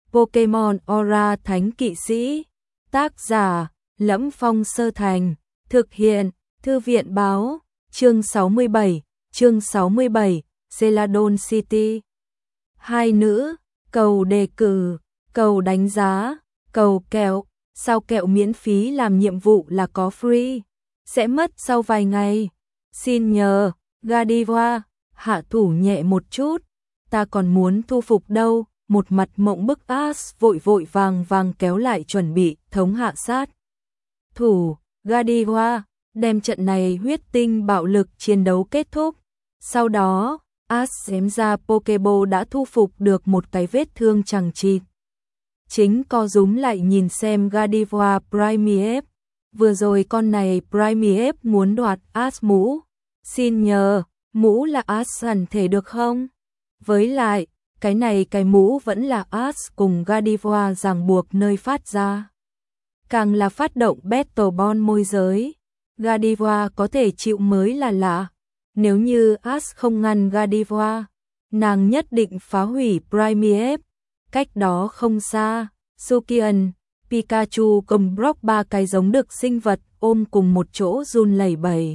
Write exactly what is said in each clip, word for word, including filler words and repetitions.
Pokemon Aura Thánh Kỵ Sĩ. Tác giả: Lẫm Phong Sơ Thành. Thực hiện: Thư viện báo. Chương sáu mươi bảy, chương sáu mươi bảy, Celadon City. Hai nữ, cầu đề cử, cầu đánh giá, cầu kẹo, sao kẹo miễn phí làm nhiệm vụ là có free, sẽ mất sau vài ngày. Xin nhờ, Godiva, hạ thủ nhẹ một chút, ta còn muốn thu phục đâu. Một mặt mộng bức Ash vội vội vàng vàng kéo lại chuẩn bị thống hạ sát thủ. Godiva, đem trận này huyết tinh bạo lực chiến đấu kết thúc. Sau đó, Ash xém ra Pokeball đã thu phục được một cái vết thương chằng chịt. Chính co rúm lại nhìn xem Godiva Primeape. Vừa rồi con này Primeape muốn đoạt Ash mũ. Xin nhờ, mũ là Ash hẳn thể được không? Với lại, cái này cái mũ vẫn là Ash cùng Godiva ràng buộc nơi phát ra. Càng là phát động Battle Bond môi giới, Godiva có thể chịu mới là lạ. Nếu như Ash không ngăn Godiva, nàng nhất định phá hủy Primeape. Cách đó không xa, Sukian, Pikachu cùng Brock ba cái giống được sinh vật ôm cùng một chỗ run lẩy bẩy.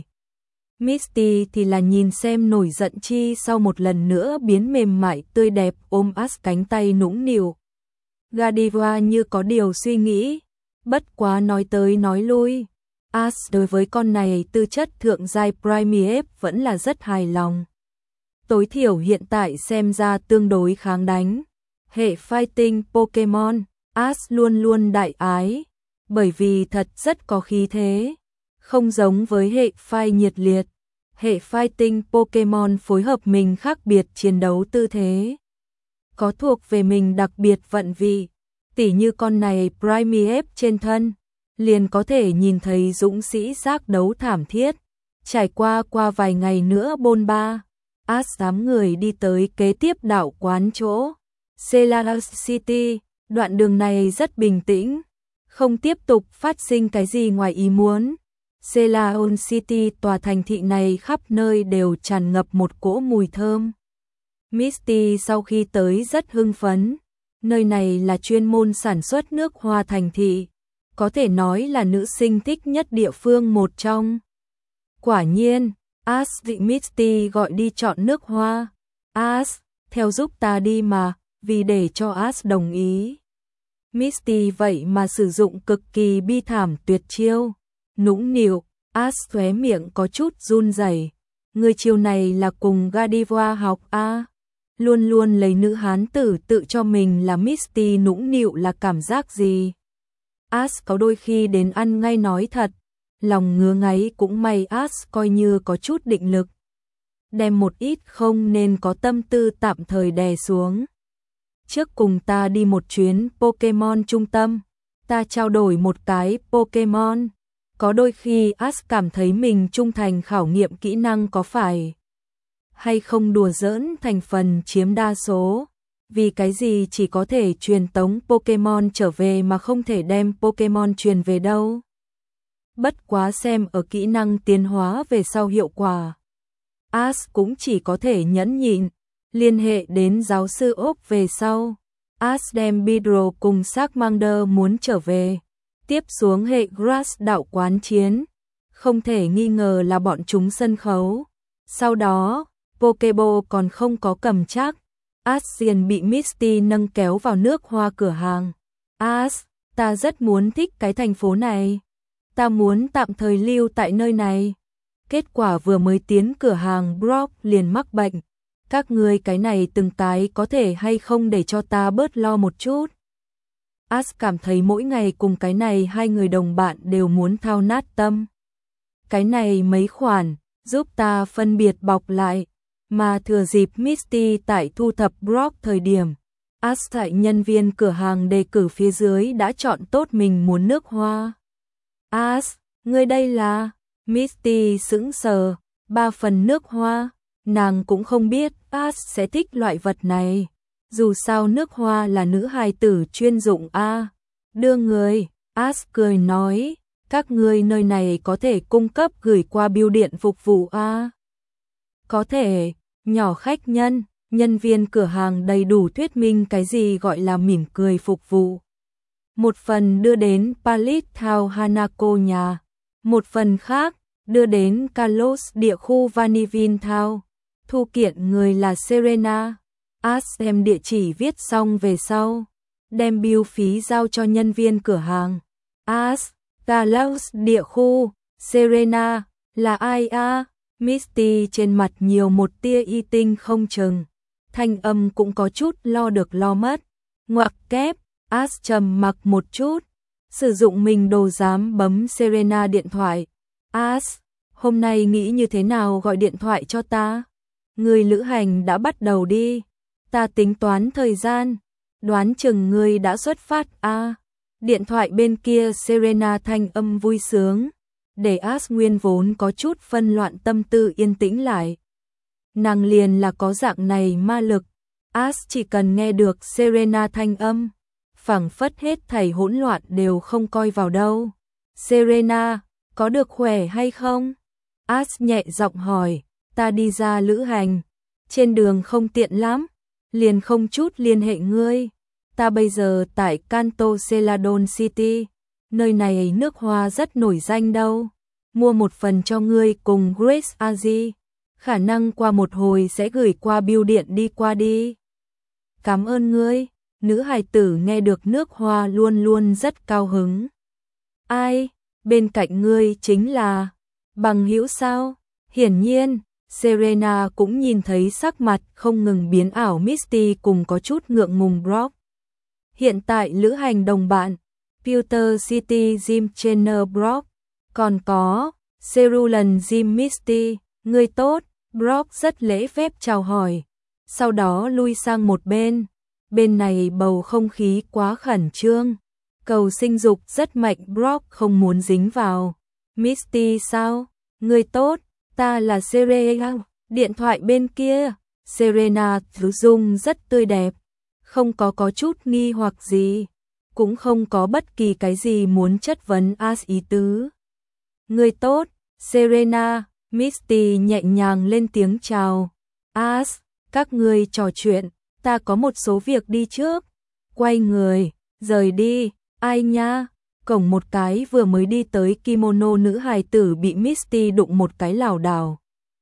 Misty thì là nhìn xem nổi giận chi sau một lần nữa biến mềm mại tươi đẹp ôm Ash cánh tay nũng nịu. Godiva như có điều suy nghĩ, bất quá nói tới nói lui, Ash đối với con này tư chất thượng giai Primeape vẫn là rất hài lòng. Tối thiểu hiện tại xem ra tương đối kháng đánh. Hệ fighting Pokemon, Ash luôn luôn đại ái, bởi vì thật rất có khí thế. Không giống với hệ phai nhiệt liệt, hệ fighting Pokemon phối hợp mình khác biệt chiến đấu tư thế. Có thuộc về mình đặc biệt vận vị, tỉ như con này Primeape trên thân, liền có thể nhìn thấy dũng sĩ giác đấu thảm thiết. Trải qua qua vài ngày nữa bôn ba, Ash đám người đi tới kế tiếp đảo quán chỗ. Celadon City, đoạn đường này rất bình tĩnh, không tiếp tục phát sinh cái gì ngoài ý muốn. Celadon City tòa thành thị này khắp nơi đều tràn ngập một cỗ mùi thơm. Misty sau khi tới rất hưng phấn, nơi này là chuyên môn sản xuất nước hoa thành thị, có thể nói là nữ sinh thích nhất địa phương một trong. Quả nhiên, Ash bị Misty gọi đi chọn nước hoa. Ash, theo giúp ta đi mà, vì để cho Ash đồng ý. Misty vậy mà sử dụng cực kỳ bi thảm tuyệt chiêu. Nũng nịu, Ash khóe miệng có chút run rẩy. Người chiêu này là cùng Godiva học a? À? Luôn luôn lấy nữ hán tử tự cho mình là Misty nũng nịu là cảm giác gì? Ash có đôi khi đến ăn ngay nói thật, lòng ngứa ngáy cũng may Ash coi như có chút định lực. Đem một ít không nên có tâm tư tạm thời đè xuống. Trước cùng ta đi một chuyến Pokemon trung tâm, ta trao đổi một cái Pokemon. Có đôi khi Ash cảm thấy mình trung thành khảo nghiệm kỹ năng có phải hay không đùa giỡn thành phần chiếm đa số. Vì cái gì chỉ có thể truyền tống Pokemon trở về mà không thể đem Pokemon truyền về đâu. Bất quá xem ở kỹ năng tiến hóa về sau hiệu quả, Ash cũng chỉ có thể nhẫn nhịn, liên hệ đến giáo sư ốc về sau. Ash đem Beedrill cùng Charmander muốn trở về. Tiếp xuống hệ Grass đạo quán chiến, không thể nghi ngờ là bọn chúng sân khấu. Sau đó, Pokeball còn không có cầm chắc, Ash liền bị Misty nâng kéo vào nước hoa cửa hàng. Ash, ta rất muốn thích cái thành phố này, ta muốn tạm thời lưu tại nơi này. Kết quả vừa mới tiến cửa hàng Brock liền mắc bệnh. Các ngươi cái này từng cái có thể hay không để cho ta bớt lo một chút. Ash cảm thấy mỗi ngày cùng cái này hai người đồng bạn đều muốn thao nát tâm. Cái này mấy khoản, giúp ta phân biệt bọc lại, mà thừa dịp Misty tại thu thập Brock thời điểm. Ash tại nhân viên cửa hàng đề cử phía dưới đã chọn tốt mình muốn nước hoa. Ash, ngươi đây là... Misty sững sờ, ba phần nước hoa, nàng cũng không biết Ash sẽ thích loại vật này. Dù sao nước hoa là nữ hài tử chuyên dụng a. Đưa người, Ash cười nói, các ngươi nơi này có thể cung cấp gửi qua bưu điện phục vụ a. Có thể, nhỏ khách nhân, Nhân viên cửa hàng đầy đủ thuyết minh cái gì gọi là mỉm cười phục vụ. Một phần đưa đến Palace Town Hanako nhà, một phần khác đưa đến Carlos địa khu Vanillin Town. Thu kiện người là Serena. Ash đem địa chỉ viết xong về sau, đem bill phí giao cho nhân viên cửa hàng. Ash, Carlos địa khu, Serena, là ai a? Misty trên mặt nhiều một tia y tinh không chừng. Thanh âm cũng có chút lo được lo mất. Ngoặc kép, Ash trầm mặc một chút, sử dụng mình đồ dám bấm Serena điện thoại. Ash, hôm nay nghĩ như thế nào gọi điện thoại cho ta? Người lữ hành đã bắt đầu đi. Ta tính toán thời gian, đoán chừng ngươi đã xuất phát a. À, điện thoại bên kia Serena thanh âm vui sướng, để Ash nguyên vốn có chút phân loạn tâm tư yên tĩnh lại. Nàng liền là có dạng này ma lực, Ash chỉ cần nghe được Serena thanh âm, phảng phất hết thảy hỗn loạn đều không coi vào đâu. Serena, có được khỏe hay không? Ash nhẹ giọng hỏi, ta đi ra lữ hành, trên đường không tiện lắm, liền không chút liên hệ ngươi. Ta bây giờ tại Kanto Celadon City, nơi này nước hoa rất nổi danh đâu. Mua một phần cho ngươi cùng Grace Aji, khả năng qua một hồi sẽ gửi qua bưu điện đi qua đi. Cảm ơn ngươi. Nữ hài tử nghe được nước hoa luôn luôn rất cao hứng. Ai? Bên cạnh ngươi chính là bằng hữu sao? Hiển nhiên, Serena cũng nhìn thấy sắc mặt không ngừng biến ảo Misty cùng có chút ngượng ngùng Brock. Hiện tại lữ hành đồng bạn, Pewter City Jim Chenner Brock, còn có Cerulean Jim Misty, ngươi tốt. Brock rất lễ phép chào hỏi, sau đó lui sang một bên. Bên này bầu không khí quá khẩn trương, cầu sinh dục rất mạnh, Brock không muốn dính vào. Misty sao? Ngươi tốt, ta là Serena. Điện thoại bên kia, Serena thứ dung rất tươi đẹp, không có có chút nghi hoặc gì, cũng không có bất kỳ cái gì muốn chất vấn Ash ý tứ. Ngươi tốt, Serena. Misty nhẹ nhàng lên tiếng chào. Ash, các ngươi trò chuyện, ta có một số việc đi trước. Quay người, rời đi. Ai nha? Cổng một cái vừa mới đi tới kimono nữ hài tử bị Misty đụng một cái lảo đảo.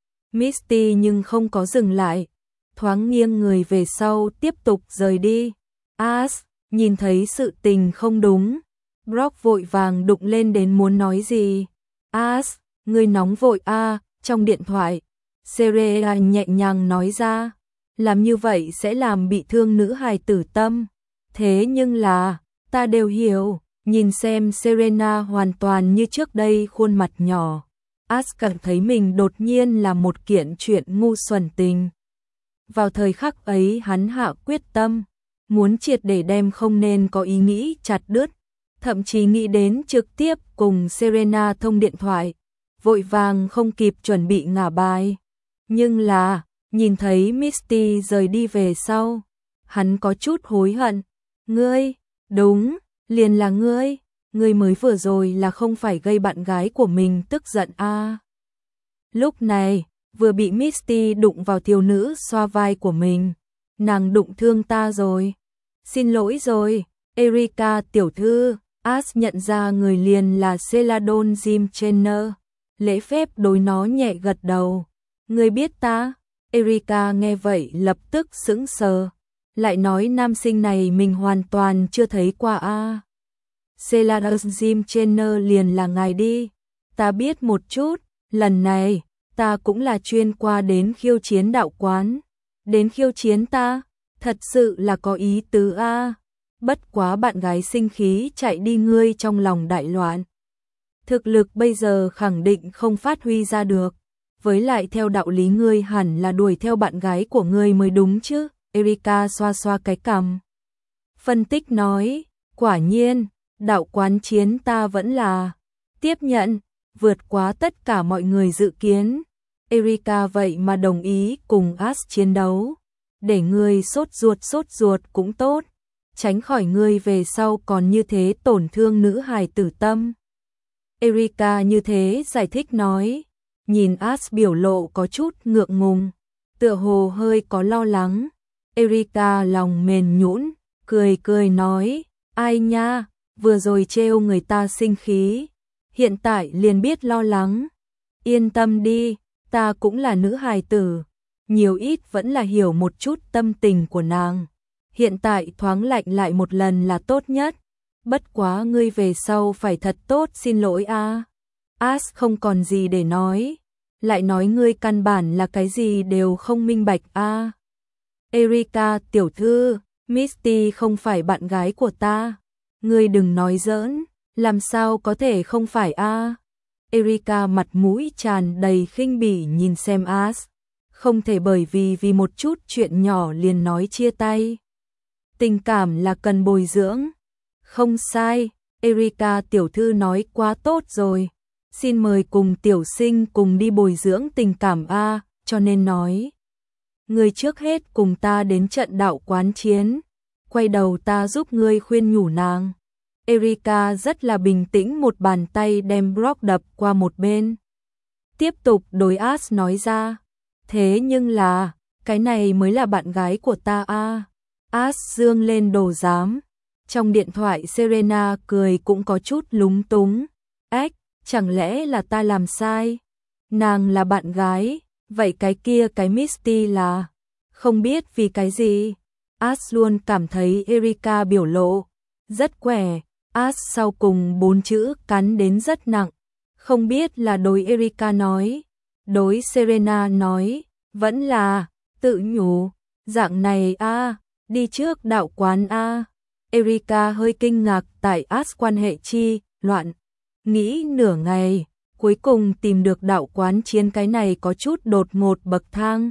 Misty nhưng không có dừng lại, thoáng nghiêng người về sau tiếp tục rời đi. Ash, nhìn thấy sự tình không đúng, Brock vội vàng đụng lên đến muốn nói gì. Ash, ngươi nóng vội a, à, trong điện thoại, Serena nhẹ nhàng nói ra, làm như vậy sẽ làm bị thương nữ hài tử tâm. Thế nhưng là, ta đều hiểu. Nhìn xem Serena hoàn toàn như trước đây khuôn mặt nhỏ, Ash cảm thấy mình đột nhiên là một kiện chuyện ngu xuẩn tình. Vào thời khắc ấy hắn hạ quyết tâm, muốn triệt để đem không nên có ý nghĩ chặt đứt, thậm chí nghĩ đến trực tiếp cùng Serena thông điện thoại, vội vàng không kịp chuẩn bị ngả bài. Nhưng là, nhìn thấy Misty rời đi về sau, hắn có chút hối hận. Ngươi, đúng, liền là ngươi, ngươi mới vừa rồi là không phải gây bạn gái của mình tức giận a. À. Lúc này, vừa bị Misty đụng vào thiếu nữ xoa vai của mình, nàng đụng thương ta rồi. Xin lỗi rồi, Erika tiểu thư. Ash nhận ra người liền là Celadon Jim Chenner, lễ phép đối nó nhẹ gật đầu. Ngươi biết ta? Erika nghe vậy lập tức sững sờ, lại nói nam sinh này mình hoàn toàn chưa thấy qua a. À. Celadon Jim Chenner liền là ngài đi. Ta biết một chút, lần này ta cũng là chuyên qua đến khiêu chiến đạo quán. Đến khiêu chiến ta, thật sự là có ý tứ a. À. Bất quá bạn gái sinh khí chạy đi, ngươi trong lòng đại loạn. Thực lực bây giờ khẳng định không phát huy ra được, với lại theo đạo lý ngươi hẳn là đuổi theo bạn gái của ngươi mới đúng chứ. Erika xoa xoa cái cằm, phân tích nói, quả nhiên, đạo quán chiến ta vẫn là tiếp nhận, vượt quá tất cả mọi người dự kiến. Erika vậy mà đồng ý cùng Ash chiến đấu, để ngươi sốt ruột sốt ruột cũng tốt, tránh khỏi ngươi về sau còn như thế tổn thương nữ hài tử tâm. Erika như thế giải thích nói, nhìn Ash biểu lộ có chút ngượng ngùng, tựa hồ hơi có lo lắng. Erika lòng mềm nhũn, cười cười nói, ai nha, vừa rồi trêu người ta sinh khí, hiện tại liền biết lo lắng. Yên tâm đi, ta cũng là nữ hài tử, nhiều ít vẫn là hiểu một chút tâm tình của nàng. Hiện tại thoáng lạnh lại một lần là tốt nhất. Bất quá ngươi về sau phải thật tốt xin lỗi a. As không còn gì để nói, lại nói ngươi căn bản là cái gì đều không minh bạch a. Erika tiểu thư, Misty không phải bạn gái của ta. Ngươi đừng nói giỡn, làm sao có thể không phải a? Erika mặt mũi tràn đầy khinh bỉ nhìn xem As. Không thể bởi vì vì một chút chuyện nhỏ liền nói chia tay. Tình cảm là cần bồi dưỡng. Không sai, Erika tiểu thư nói quá tốt rồi. Xin mời cùng tiểu sinh cùng đi bồi dưỡng tình cảm a, cho nên nói. Ngươi trước hết cùng ta đến trận đạo quán chiến, quay đầu ta giúp ngươi khuyên nhủ nàng. Erika rất là bình tĩnh một bàn tay đem Brock đập qua một bên. Tiếp tục đối As nói ra, thế nhưng là, cái này mới là bạn gái của ta a. As dương lên đồ giám. Trong điện thoại Serena cười cũng có chút lúng túng. Ếch, chẳng lẽ là ta làm sai? Nàng là bạn gái, vậy cái kia cái Misty là? Không biết vì cái gì? As luôn cảm thấy Erika biểu lộ rất quẻ. As sau cùng bốn chữ cắn đến rất nặng. Không biết là đối Erika nói, đối Serena nói, vẫn là tự nhủ, dạng này a, đi trước đạo quán a. Erika hơi kinh ngạc tại As quan hệ chi loạn, nghĩ nửa ngày, cuối cùng tìm được đạo quán chiến, cái này có chút đột ngột bậc thang.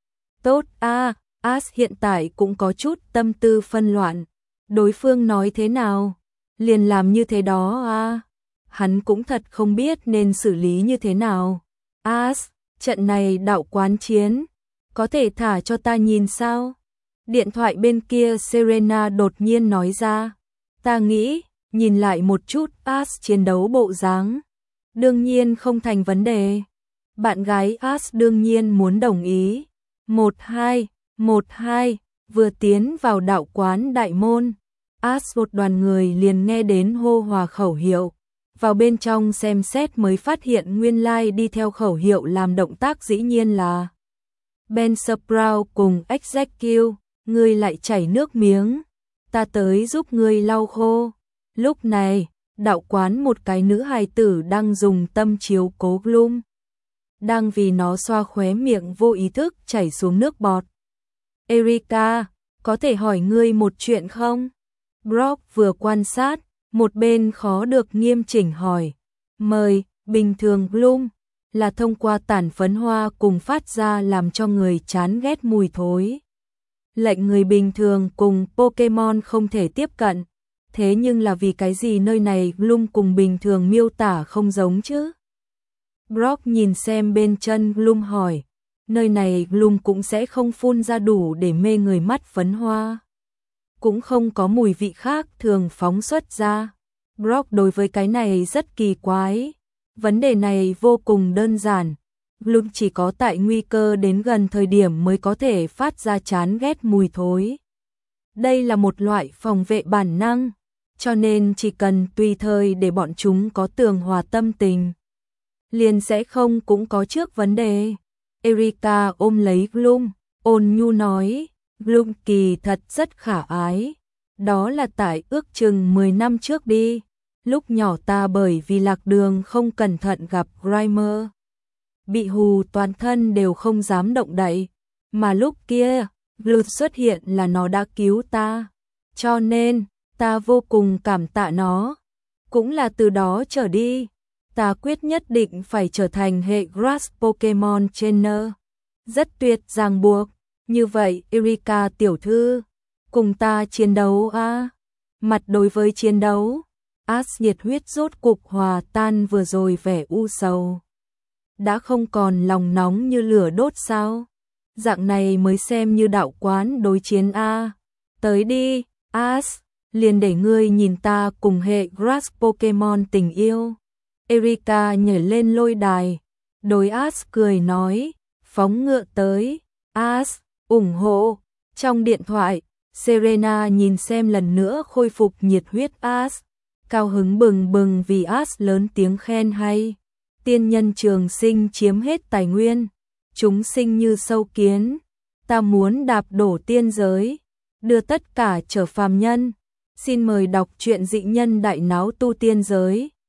Tốt a, As hiện tại cũng có chút tâm tư phân loạn. Đối phương nói thế nào, liền làm như thế đó a. Hắn cũng thật không biết nên xử lý như thế nào. As, trận này đạo quán chiến, có thể thả cho ta nhìn sao? Điện thoại bên kia Serena đột nhiên nói ra. Ta nghĩ, nhìn lại một chút As chiến đấu bộ dáng, đương nhiên không thành vấn đề. Bạn gái As đương nhiên muốn đồng ý. Một hai, một hai, vừa tiến vào đạo quán đại môn, As một đoàn người liền nghe đến hô hòa khẩu hiệu. Vào bên trong xem xét mới phát hiện nguyên lai like đi theo khẩu hiệu làm động tác dĩ nhiên là Ben Sprout cùng Execute. Ngươi lại chảy nước miếng, ta tới giúp ngươi lau khô. Lúc này, đạo quán một cái nữ hài tử đang dùng tâm chiếu cố Gloom, đang vì nó xoa khóe miệng vô ý thức chảy xuống nước bọt. Erika, có thể hỏi ngươi một chuyện không? Brock vừa quan sát, một bên khó được nghiêm chỉnh hỏi. Mời, bình thường Gloom là thông qua tản phấn hoa cùng phát ra làm cho người chán ghét mùi thối. Lệnh người bình thường cùng Pokemon không thể tiếp cận. Thế nhưng là vì cái gì nơi này Gloom cùng bình thường miêu tả không giống chứ? Brock nhìn xem bên chân Gloom hỏi. Nơi này Gloom cũng sẽ không phun ra đủ để mê người mắt phấn hoa. Cũng không có mùi vị khác thường phóng xuất ra. Brock đối với cái này rất kỳ quái. Vấn đề này vô cùng đơn giản. Gloom chỉ có tại nguy cơ đến gần thời điểm mới có thể phát ra chán ghét mùi thối. Đây là một loại phòng vệ bản năng, cho nên chỉ cần tùy thời để bọn chúng có tường hòa tâm tình, liền sẽ không cũng có trước vấn đề. Erika ôm lấy Gloom, ôn nhu nói, Gloom kỳ thật rất khả ái. Đó là tại ước chừng mười năm trước đi. Lúc nhỏ ta bởi vì lạc đường không cẩn thận gặp Grimer, bị hù toàn thân đều không dám động đậy, mà lúc kia, Gloom xuất hiện là nó đã cứu ta, cho nên, ta vô cùng cảm tạ nó. Cũng là từ đó trở đi, ta quyết nhất định phải trở thành hệ Grass Pokemon Trainer. Rất tuyệt ràng buộc, như vậy Erika tiểu thư, cùng ta chiến đấu a. Mặt đối với chiến đấu, As nhiệt huyết rốt cục hòa tan vừa rồi vẻ u sầu. Đã không còn lòng nóng như lửa đốt sao? Dạng này mới xem như đạo quán đối chiến a. Tới đi, As, liền để ngươi nhìn ta cùng hệ Grass Pokemon tình yêu. Erika nhảy lên lôi đài, đối As cười nói, phóng ngựa tới. As, ủng hộ. Trong điện thoại, Serena nhìn xem lần nữa khôi phục nhiệt huyết As, cao hứng bừng bừng vì As lớn tiếng khen hay. Tiên nhân trường sinh chiếm hết tài nguyên, chúng sinh như sâu kiến, ta muốn đạp đổ tiên giới, đưa tất cả trở phàm nhân. Xin mời đọc truyện Dị nhân đại náo tu tiên giới.